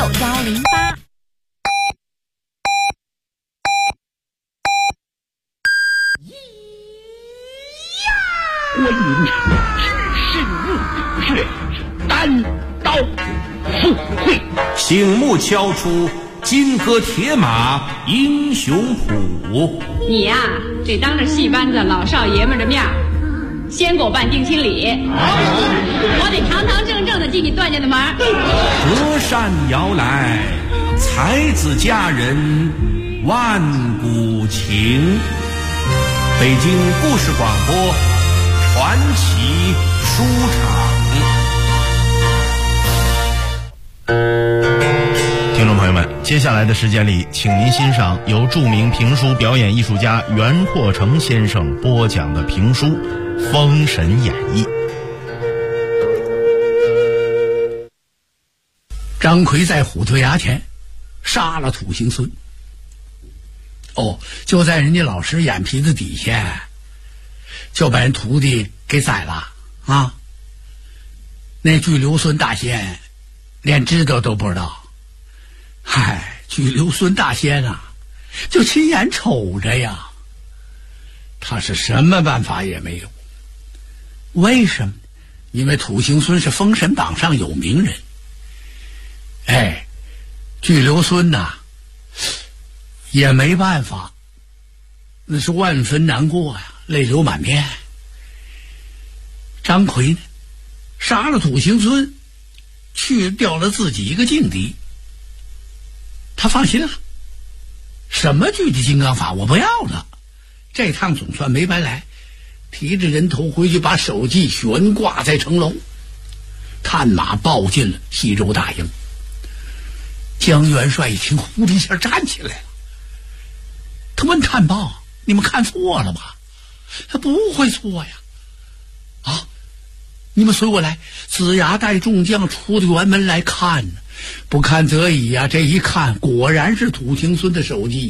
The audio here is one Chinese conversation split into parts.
6108。 观音只身入血，单刀赴会， 醒目敲出金戈铁马英雄谱。 你呀，得当着戏班子老少爷们的面先给我办定亲礼，我得堂堂正正的进你段家的门。 隔山摇来，才子佳人万古情。北京故事广播传奇书场。 听众朋友们，接下来的时间里，请您欣赏由著名评书表演艺术家袁阔成先生播讲的评书《封神演义》。 张奎在虎头崖前杀了土行孙，就在人家老师眼皮子底下就把人徒弟给宰了啊！那巨留孙大仙连知道都不知道，巨留孙大仙啊，就亲眼瞅着呀，他是什么办法也没有。为什么？因为土行孙是封神榜上有名人。巨留孙呐，也没办法，那是万分难过呀，泪流满面。张奎呢，杀了土行孙，去掉了自己一个劲敌，他放心了，什么具体金刚法我不要了，这趟总算没白来。提着人头回去，把手记悬挂在城楼，探马报进了西周大营。江元帅一听，呼的一下站起来了，他问探报：“你们看错了吧？”他不会错呀！你们随我来。子牙带众将出的辕门来看呢，不看则已呀，这一看果然是土行孙的手记。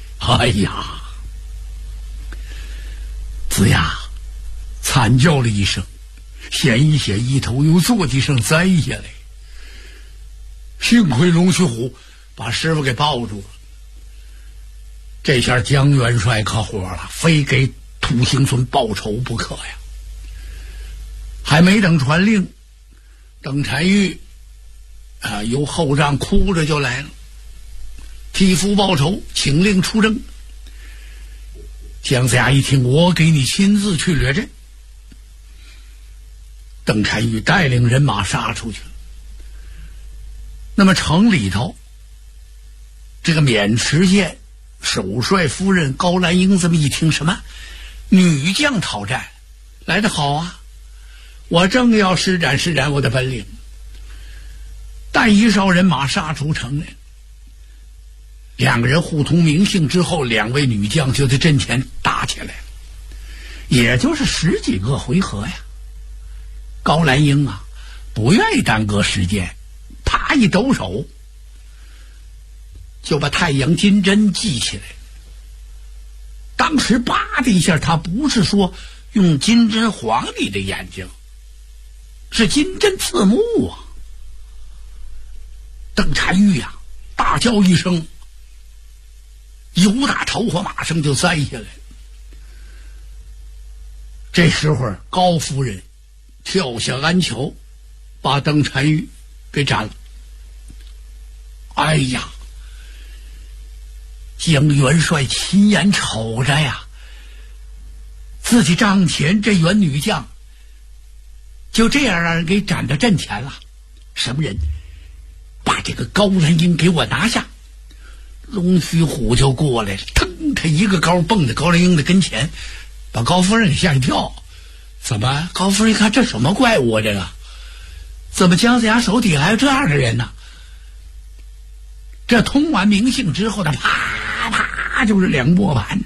子牙惨叫了一声，显一显一头又坐几声栽下来。幸亏龙须虎把师傅给抱住了，这下江元帅可火了，非给土行孙报仇不可呀！还没等传令，邓婵玉由后帐哭着就来了，替父报仇，请令出征。姜子牙一听，我给你亲自去掠阵。邓婵玉带领人马杀出去了。那么城里头，这个渑池县首帅夫人高兰英这么一听，什么女将讨战，来得好啊！我正要施展我的本领，但一哨人马杀出城来，两个人互通名姓之后，两位女将就在阵前打起来了，也就是10几个回合呀。高兰英啊，不愿意耽搁时间，啪一抖手，就把太阳金针系起来。当时啪的一下，他不是说用金针晃你的眼睛，是金针刺目啊！邓婵玉呀，大叫一声，由打头火马上就栽下来。这时候高夫人跳下鞍桥，把邓婵玉给斩了。江元帅亲眼瞅着呀，自己帐前这员女将就这样让人给斩到阵前了。什么人把这个高兰英给我拿下？龙须虎就过来了，腾，他一个高蹦在高兰英的跟前，把高夫人给吓一跳。怎么？高夫人一看，这什么怪物啊？这个怎么姜子牙手底还有这样的人呢？这通完名姓之后，他啪啪就是2磨盘。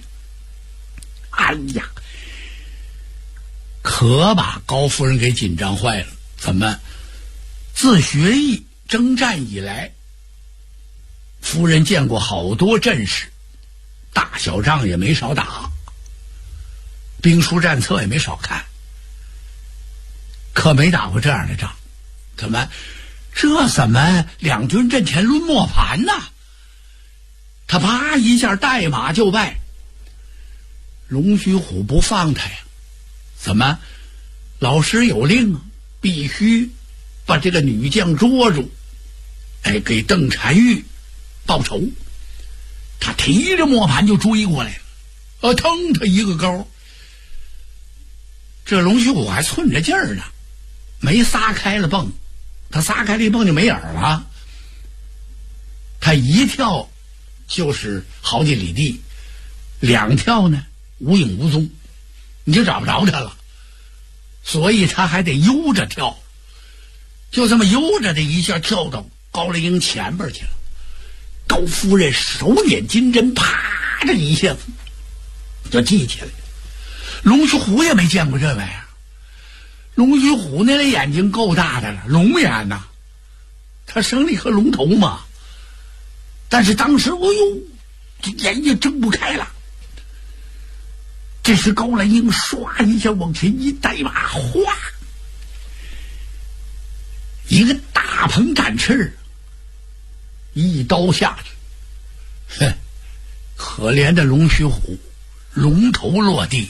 可把高夫人给紧张坏了。怎么？自学艺征战以来，夫人见过好多阵势，大小仗也没少打，兵书战策也没少看，可没打过这样的仗。怎么？ 这怎么两军阵前抡磨盘呢？他啪一下带马就拜。龙须虎不放他呀，怎么？老师有令，必须把这个女将捉住，给邓婵玉报仇。他提着磨盘就追过来了，腾他一个高。这龙须虎还寸着劲儿呢，没撒开了蹦，他撒开了一蹦就没影了。他一跳就是好几里地，两跳呢无影无踪，你就找不着他了。所以他还得悠着跳，就这么悠着的一下跳到高兰英前边去了。高夫人手捻金针，啪的一下子就系起来了。龙须虎也没见过这玩意儿，龙须虎那眼睛够大的了，龙眼呐，他生了一颗龙头嘛。但是当时这眼睛睁不开了。这时高兰英唰一下往前一带马，哗，一个大鹏展翅，一刀下去。可怜的龙须虎，龙头落地。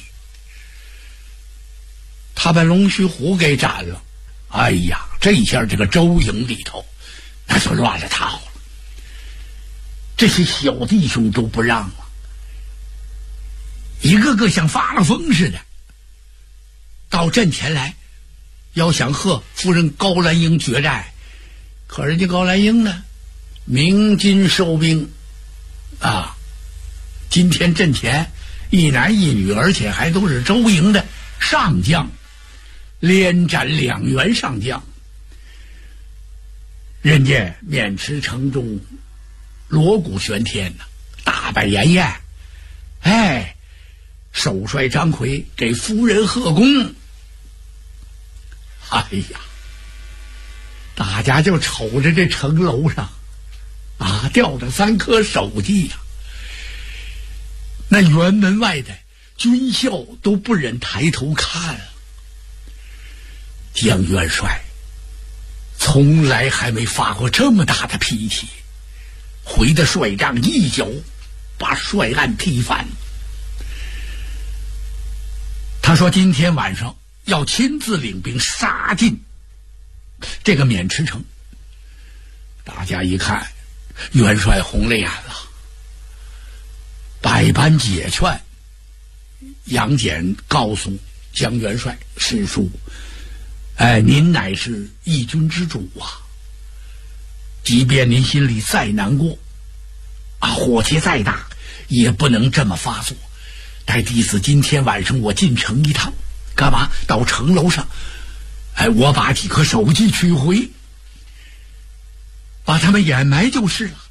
他把龙须虎给斩了。哎呀，这一下这个周营里头那就乱了套了。这些小弟兄都不让了，一个个像发了疯似的到阵前来，要想和夫人高兰英决战。可人家高兰英呢，鸣金收兵啊，今天阵前一男一女，而且还都是周营的上将，连斩2员上将。人家渑池城中锣鼓喧天呐，大摆筵宴，首帅张奎给夫人贺功。哎呀，大家就瞅着这城楼上吊着3颗手机呀，那辕门外的军校都不忍抬头看。江元帅从来还没发过这么大的脾气，回的帅帐一脚把帅案踢翻。他说今天晚上要亲自领兵杀进这个渑池城。大家一看，元帅红了眼了，百般解劝。杨戬告诉江元帅：“师叔，您乃是一军之主啊，即便您心里再难过火气再大，也不能这么发作。待弟子今天晚上我进城一趟，干嘛？到城楼上，我把几颗手机取回，把他们掩埋就是了。”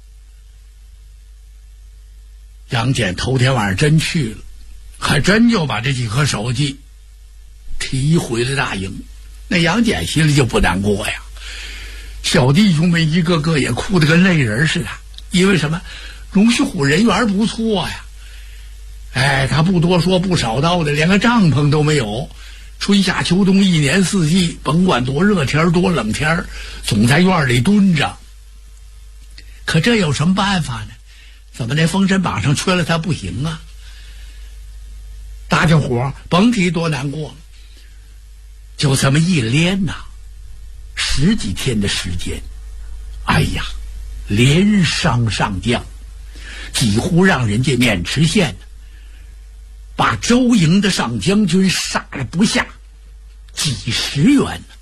杨戬头天晚上真去了，还真就把这几颗手机提回了大营。那杨戬心里就不难过呀，小弟兄们一个个也哭得跟泪人似的。因为什么？龙须虎人缘不错呀，他不多说不少道的，连个帐篷都没有，春夏秋冬1年4季，甭管多热天多冷天，总在院里蹲着。可这有什么办法呢？怎么那封神榜上缺了他不行啊？大家伙甭提多难过了。就这么一连10几天的时间，连伤上将，几乎让人家渑池县把周营的上将军杀了不下几10员呢。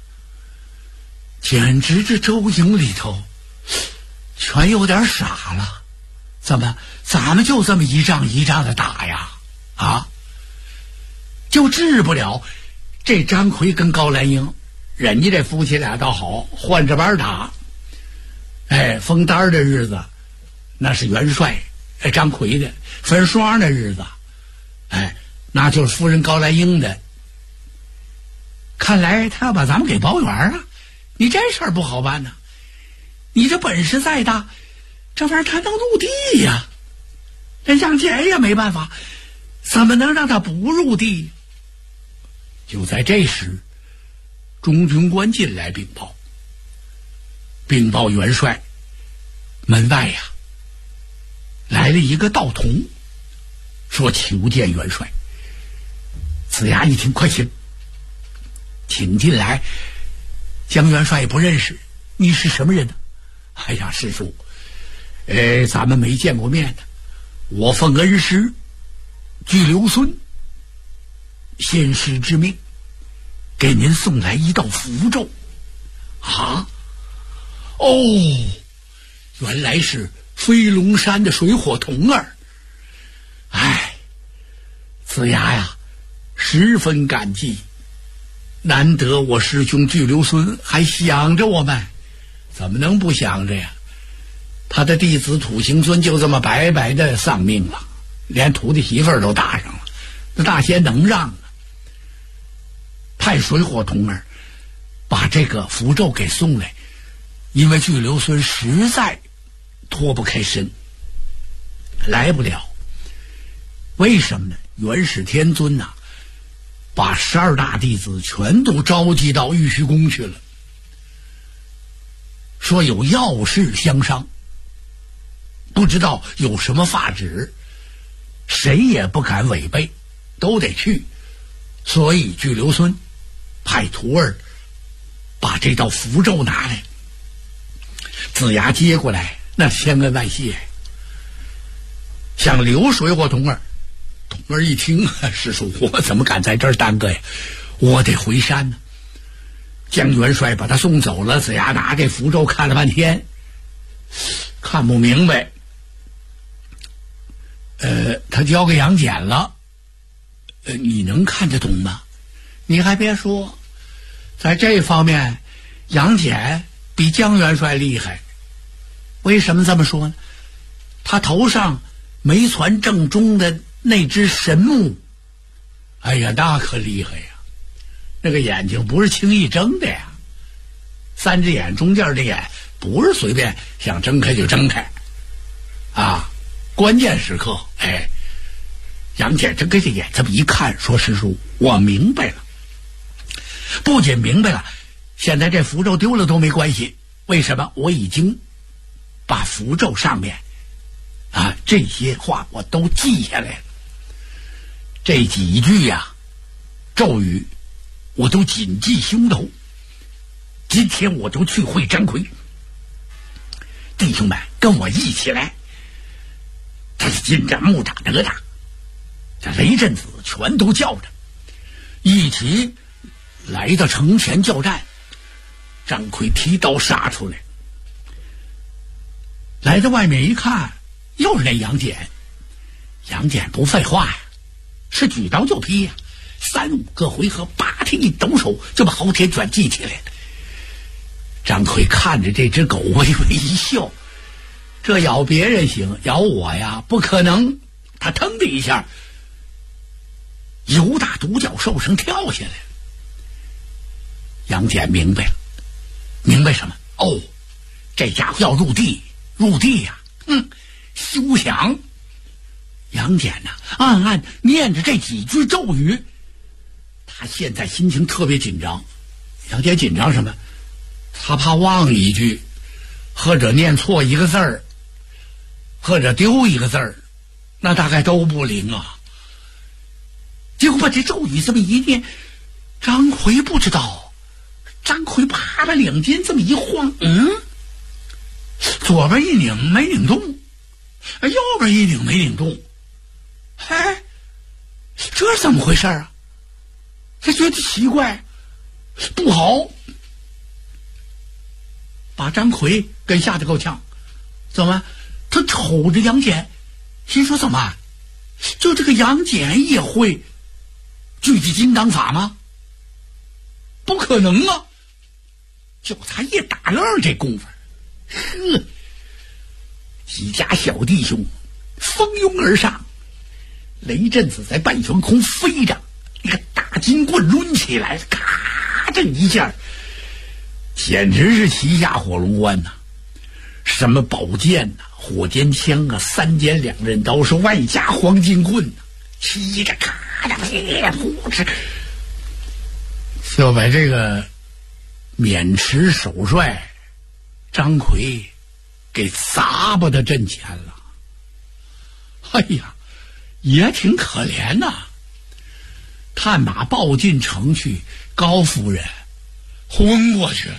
简直这周营里头全有点傻了，怎么咱们就这么一仗一仗的打呀？就治不了这张奎跟高兰英，人家这夫妻俩倒好，换着班打。封单的日子那是元帅张奎的，分双的日子那就是夫人高兰英的。看来他要把咱们给包圆啊，你这事儿不好办呢。你这本事再大，这玩意儿他能入地呀，这杨戬也没办法，怎么能让他不入地？就在这时，中军官进来禀报， 禀报元帅，门外呀来了一个道童，说求见元帅。子牙一听，快请进来。江元帅也不认识，你是什么人呢？哎呀，师叔，咱们没见过面的，我奉恩师巨留孙先师之命，给您送来一道符咒。啊？哦，原来是飞龙山的水火童儿。哎，子牙呀，十分感激，难得我师兄巨留孙还想着我们，怎么能不想着呀？他的弟子土行孙就这么白白的丧命了，连徒弟媳妇儿都搭上了，那大仙能让啊？派水火童儿把这个符咒给送来，因为巨留孙实在脱不开身，来不了。为什么呢？元始天尊呐，把12大弟子全都召集到玉虚宫去了，说有要事相商，不知道有什么法旨，谁也不敢违背，都得去。所以巨留孙派徒儿把这道符咒拿来，子牙接过来，那千恩万谢。想留水火童儿，童儿一听，师叔，我怎么敢在这儿耽搁呀？我得回山呢。江元帅把他送走了，子牙拿这符咒看了半天，看不明白。他交给杨戬了，你能看得懂吗？你还别说，在这方面杨戬比江元帅厉害。为什么这么说呢？他头上没传正中的那只神目，哎呀，那可厉害呀！那个眼睛不是轻易睁的呀，3只眼中间的眼不是随便想睁开就睁开啊！关键时刻，杨戬睁开这眼，这么一看，说：“师叔，我明白了。不仅明白了，现在这符咒丢了都没关系。为什么？我已经把符咒上面这些话我都记下来了。这几句呀，咒语我都谨记胸头。今天我就去会张奎，弟兄们跟我一起来。这金吒、木吒、哪吒，这雷震子全都叫着，一起来到城前叫战。张奎提刀杀出来，来到外面一看，又是那杨戬。杨戬不废话呀，是举刀就劈呀，3、5个回合，拔天一抖手就把昊天卷记起来了。张奎看着这只狗微微一笑，这咬别人行，咬我呀不可能。他腾的一下由打独角兽上跳下来了。杨戬明白了，明白什么？哦，这家伙要入地呀！休想！杨戬呐，暗暗念着这几句咒语。他现在心情特别紧张。杨戬紧张什么？他怕忘一句，或者念错一个字儿，或者丢一个字儿，那大概都不灵啊。结果把这咒语这么一念，张奎不知道，张奎啪啪两肩这么一晃，左边一拧没拧动，右边一拧没拧动，这是怎么回事啊？他觉得奇怪，不好，把张奎给吓得够呛。怎么？他瞅着杨戬，心说怎么？就这个杨戬也会聚集金刚法吗？不可能啊！就他一打愣这功夫，几家小弟兄蜂拥而上，雷震子在半悬空飞着，那个大金棍抡起来，咔这一下，简直是旗下火龙关呐！什么宝剑呐、火尖枪啊、3尖2刃刀，是外加黄金棍呐，劈着咔的噼扑哧，就把这个渑池首帅张奎给砸巴到阵前了。哎呀，也挺可怜呐。探马抱进城去，高夫人昏过去了。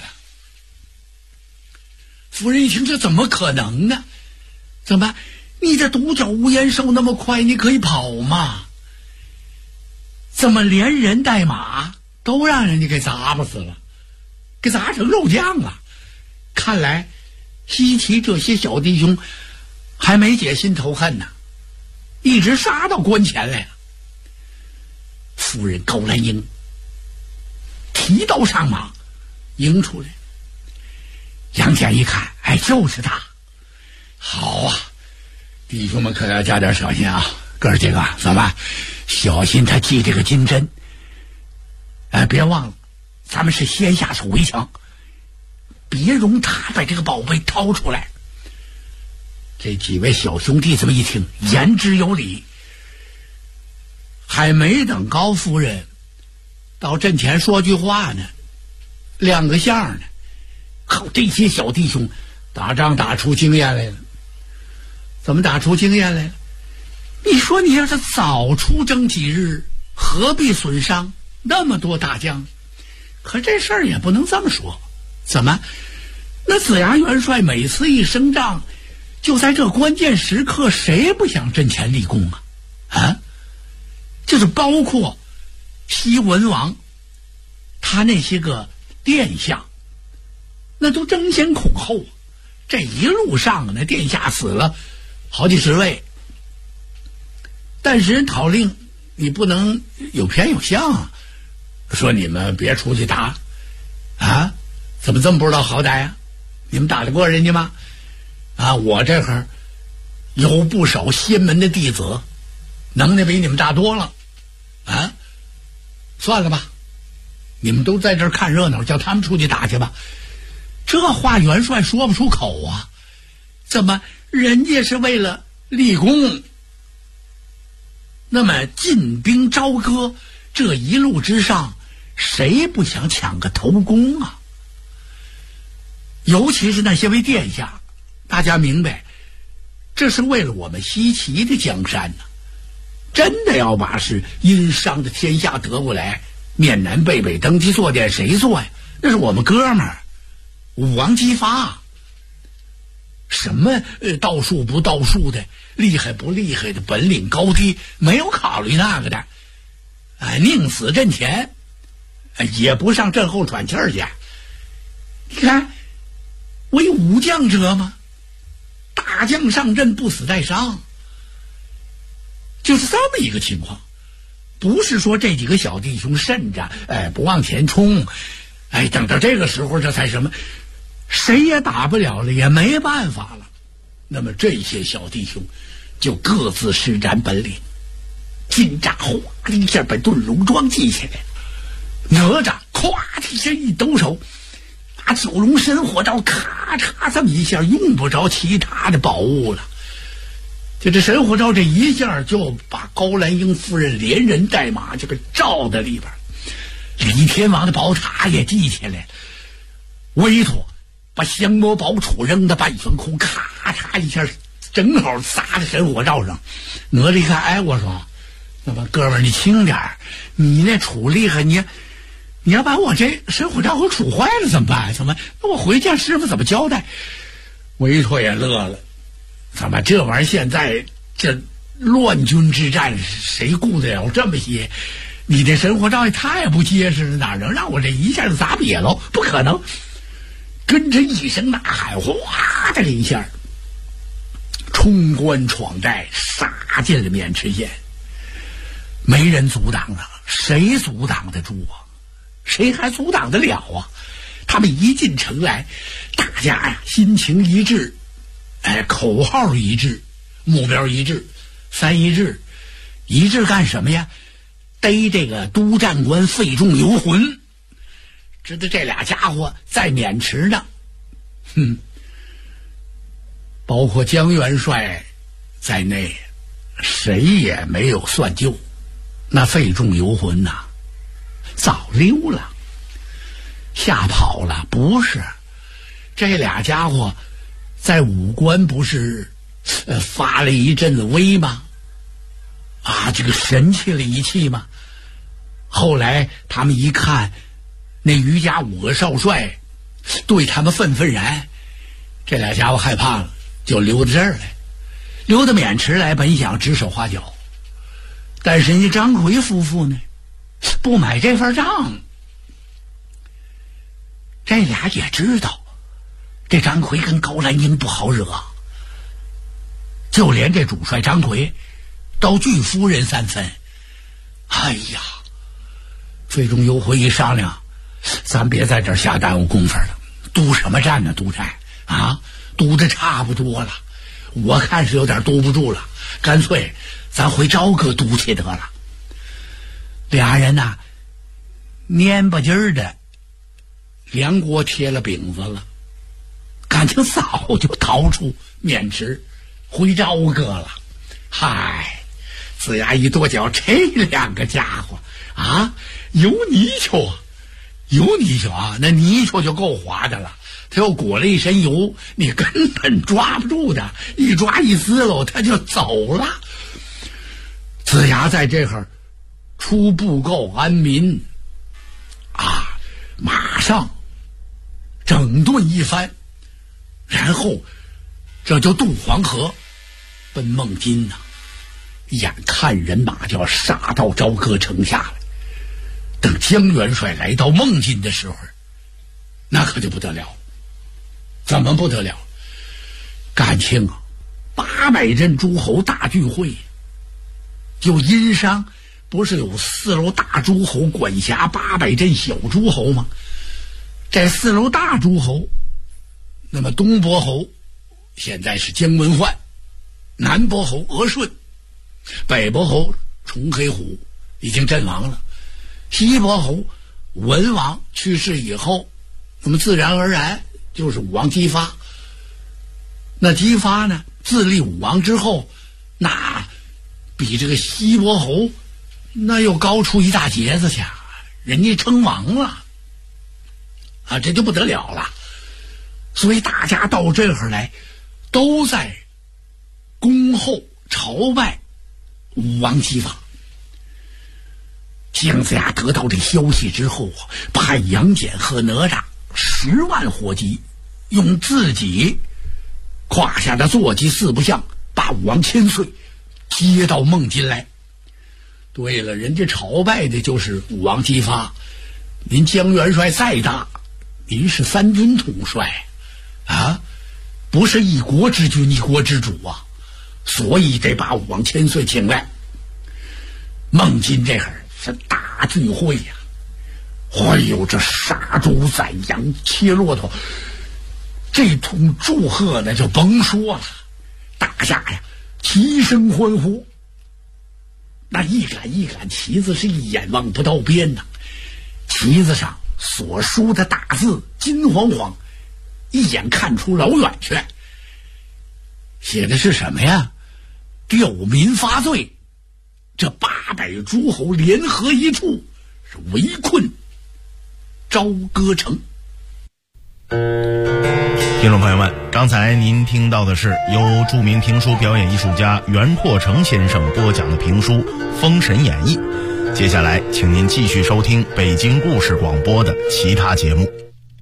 夫人一听，这怎么可能呢？怎么，你这独角无言兽那么快，你可以跑吗？怎么连人带马都让人家给砸巴死了，给砸成肉酱了？看来西岐这些小弟兄还没解心头恨呢，一直杀到关前来了。夫人高兰英提刀上马迎出来，杨戬一看，哎，就是他。好啊，弟兄们可要加点小心啊，哥儿几个，怎么小心他系这个金针。别忘了咱们是先下手为强，别容他把这个宝贝掏出来。这几位小兄弟这么一听，言之有理。还没等高夫人到阵前说句话呢，亮个相呢，靠，这些小弟兄打仗打出经验来了。怎么打出经验来了？你说你要是早出征几日，何必损伤那么多大将？可这事儿也不能这么说。怎么，那子牙元帅每次一升帐，就在这关键时刻，谁不想阵前立功啊？啊，就是包括西文王他那些个殿下，那都争先恐后。这一路上那殿下死了好几十位，但是人讨令你不能有偏有向啊，说你们别出去打啊，怎么这么不知道好歹啊？你们打得过人家吗？啊，我这会儿有不少仙门的弟子，能耐比你们大多了啊，算了吧，你们都在这儿看热闹，叫他们出去打去吧。这话元帅说不出口啊，怎么人家是为了立功？那么进兵朝歌，这一路之上，谁不想抢个头功啊？尤其是那些位殿下，大家明白，这是为了我们西岐的江山呢。真的要把是殷商的天下得过来，面南背北登基坐殿，谁做呀？那是我们哥们儿武王姬发。什么道术不道术的，厉害不厉害的，本领高低，没有考虑那个的。宁死阵前，也不上阵后喘气儿去。你看，为武将者嘛，大将上阵不死带伤，就是这么一个情况。不是说这几个小弟兄慎着，不往前冲，等到这个时候这才什么，谁也打不了了，也没办法了。那么这些小弟兄就各自施展本领，金吒哗的一下把遁龙桩系起来，哪吒咵的一下一抖手，把九龙神火罩咔嚓这么一下，用不着其他的宝物了。就这神火罩这一下，就把高兰英夫人连人带马就给罩在里边。李天王的宝塔也系起来了，委托把降魔宝杵扔到半悬空，咔嚓一下正好撒在神火罩上。哪吒一看，我说那么哥们儿你轻点儿，你那杵厉害，你要把我这神火罩给杵坏了怎么办？怎么我回家师傅怎么交代？委托也乐了，怎么这玩意儿现在这乱军之战，谁顾得了这么些？你这神火罩也太不结实了，哪能让我这一下就砸瘪喽？不可能！跟着一声呐喊，哗的一下，冲关闯寨，杀进了渑池县。没人阻挡啊，谁阻挡得住啊？谁还阻挡得了啊？他们一进城来，大家呀心情一致，口号一致，目标一致，三一致。一致干什么呀？逮这个都战官费仲游魂。知道这俩家伙在渑池呢，包括江元帅在内，谁也没有算旧。那费仲游魂呐，早溜了，吓跑了。不是， 这俩家伙在武关不是发了一阵子威吗？啊，这个神气了一气吗？后来他们一看那于家5个少帅对他们愤愤然，这俩家伙害怕了，就溜到这儿来，溜到渑池来，本想指手画脚，但是人家张奎夫妇呢不买这份账。这俩也知道这张奎跟高兰英不好惹，就连这主帅张奎都惧夫人3分。哎呀，费仲游回一商量，咱别在这儿瞎耽误功夫了，督什么战呢？督战啊，督的差不多了，我看是有点督不住了，干脆咱回朝歌督去得了。俩人呐，蔫巴劲儿的梁国贴了饼子了，感情早就逃出渑池回朝歌了。嗨，子牙一跺脚，这2个家伙啊，有泥鳅啊，有泥鳅啊，那泥鳅就够滑的了，他又裹了一身油，你根本抓不住的，一抓一撕喽他就走了。子牙在这会儿初步够安民啊，马上整顿一番，然后这就渡黄河奔孟津呐。眼看人马就要杀到朝歌城下来，等江元帅来到孟津的时候，那可就不得了。怎么不得了？感情啊，800镇诸侯大聚会，就殷商不是有4路大诸侯管辖800镇小诸侯吗？这4路大诸侯，那么东伯侯现在是姜文焕，南伯侯额顺，北伯侯崇黑虎已经阵亡了，西伯侯文王去世以后，那么自然而然就是武王姬发。那姬发呢，自立武王之后，那比这个西伯侯那又高出一大截子去，人家称王了啊，这就不得了了。所以大家到这会儿来，都在恭候朝拜武王姬发。姜子牙得到这消息之后啊，派杨戬和哪吒10万火急，用自己胯下的坐骑4部象，把武王千岁接到孟津来。对了，人家朝拜的就是武王姬发，您姜元帅再大，您是3军统帅啊，不是一国之君一国之主啊，所以得把武王千岁请来。孟津这会儿是大聚会呀，哎呦，这杀猪宰羊切骆驼，这通祝贺那就甭说了，大家呀齐声欢呼，那一杆一杆旗子是一眼望不到边呐，旗子上所书的大字金晃晃，一眼看出老远去，写的是什么呀？吊民发罪，这800诸侯联合一处，是围困朝歌城。 听众朋友们，刚才您听到的是由著名评书表演艺术家袁阔成先生播讲的评书《封神演义》。接下来请您继续收听北京故事广播的其他节目。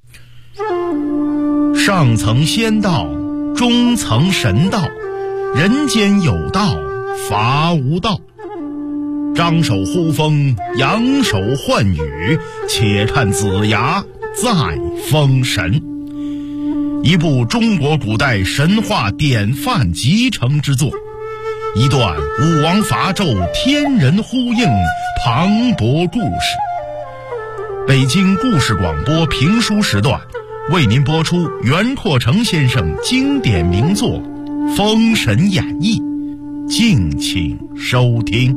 上层仙道，中层神道，人间有道，伐无道。张手呼风，扬手唤雨，且看子牙再封神。一部中国古代神话典范集成之作，一段武王伐纣天人呼应磅礴故事。北京故事广播评书时段为您播出袁阔成先生经典名作《封神演义》，敬请收听。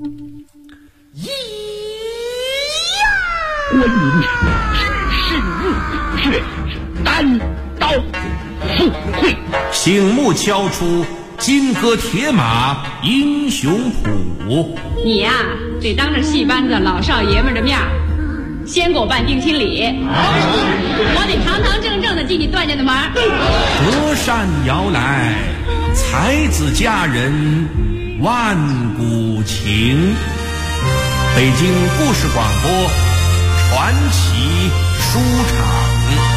关羽只是入血，单刀赴会， 醒目敲出金戈铁马英雄谱。 你呀，得当着戏班子老少爷们的面先给我办定亲礼，我得堂堂正正的替你断下的门。 隔山遥来，才子佳人万古情。北京故事广播传奇书场。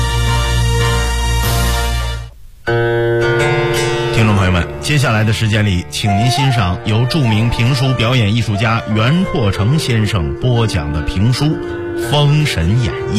听众朋友们，接下来的时间里，请您欣赏由著名评书表演艺术家袁阔成先生播讲的评书《封神演义》。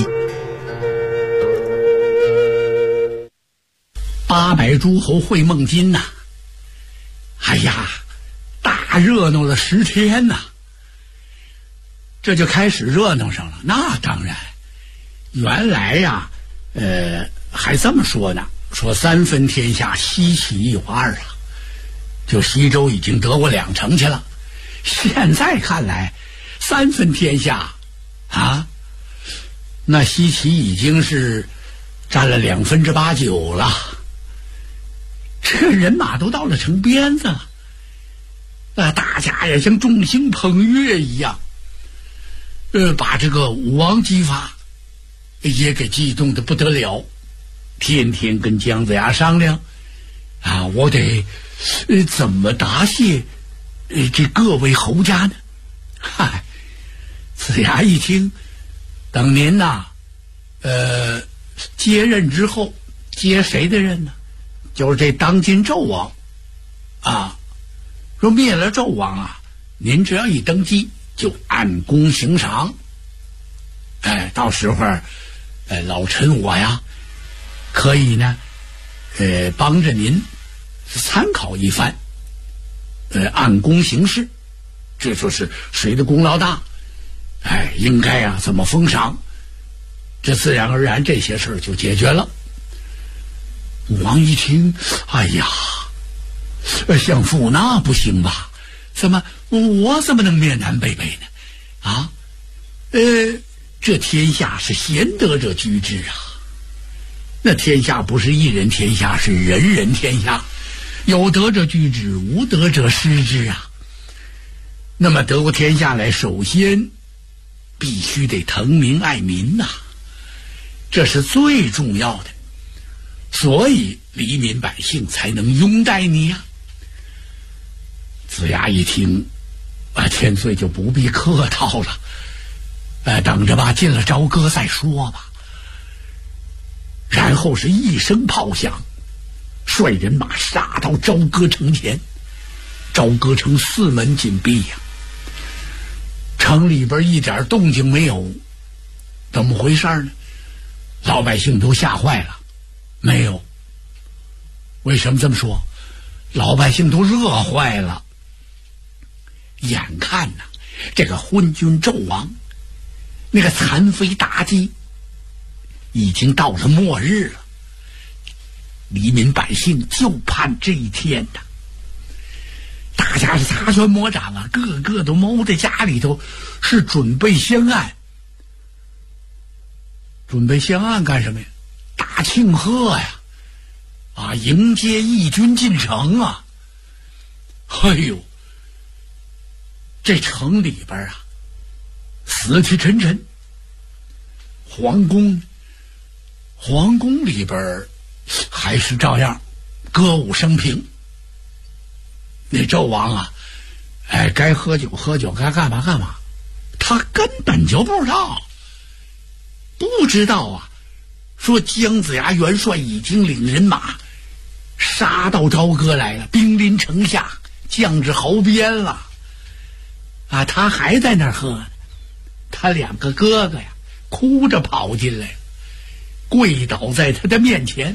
800诸侯会孟津呐，哎呀，大热闹了10天呐，这就开始热闹上了。那当然，原来呀，还这么说呢，说3分天下，西岐有2啊，就西周已经得过2成去了。现在看来，3分天下啊，那西岐已经是占了89%了。这人马都到了成鞭子了，大家也像众星捧月一样，把这个武王姬发也给激动的不得了，天天跟姜子牙商量啊，我得怎么答谢这各位侯家呢？嗨，子牙一听，等您呐，接任之后，接谁的任呢？就是这当今纣王啊，说灭了纣王啊，您只要一登基，就按功行赏。到时候老臣我呀，可以呢帮着您参考一番，按功行事，这就是谁的功劳大，应该啊怎么封赏，这自然而然这些事儿就解决了。武王一听，哎呀，相父那不行吧？怎么我怎么能面南背北呢？啊，这天下是贤德者居之啊，那天下不是一人天下，是人人天下，有德者居之，无德者失之啊。那么得过天下来，首先必须得疼民爱民呐，这是最重要的。所以黎民百姓才能拥戴你呀。子牙一听，千岁就不必客套了，等着吧，进了朝歌再说吧。然后是一声炮响，率人马杀到朝歌城前。朝歌城4门紧闭呀，城里边一点动静没有，怎么回事呢？老百姓都吓坏了。没有，为什么这么说？老百姓都热坏了。眼看呢，这个昏君纣王，那个残废大计，已经到了末日了。黎民百姓就盼这一天呐，大家是擦拳抹掌啊，个个都猫在家里头，是准备香案。准备香案干什么呀？大庆贺呀，迎接义军进城啊！哎呦，这城里边啊，死气沉沉。皇宫里边还是照样歌舞升平。那纣王啊，该喝酒喝酒，该干嘛干嘛，他根本就不知道啊。说姜子牙元帅已经领人马杀到朝歌来了，兵临城下，将至壕边了他还在那儿喝呢。他2个哥哥呀，哭着跑进来，跪倒在他的面前。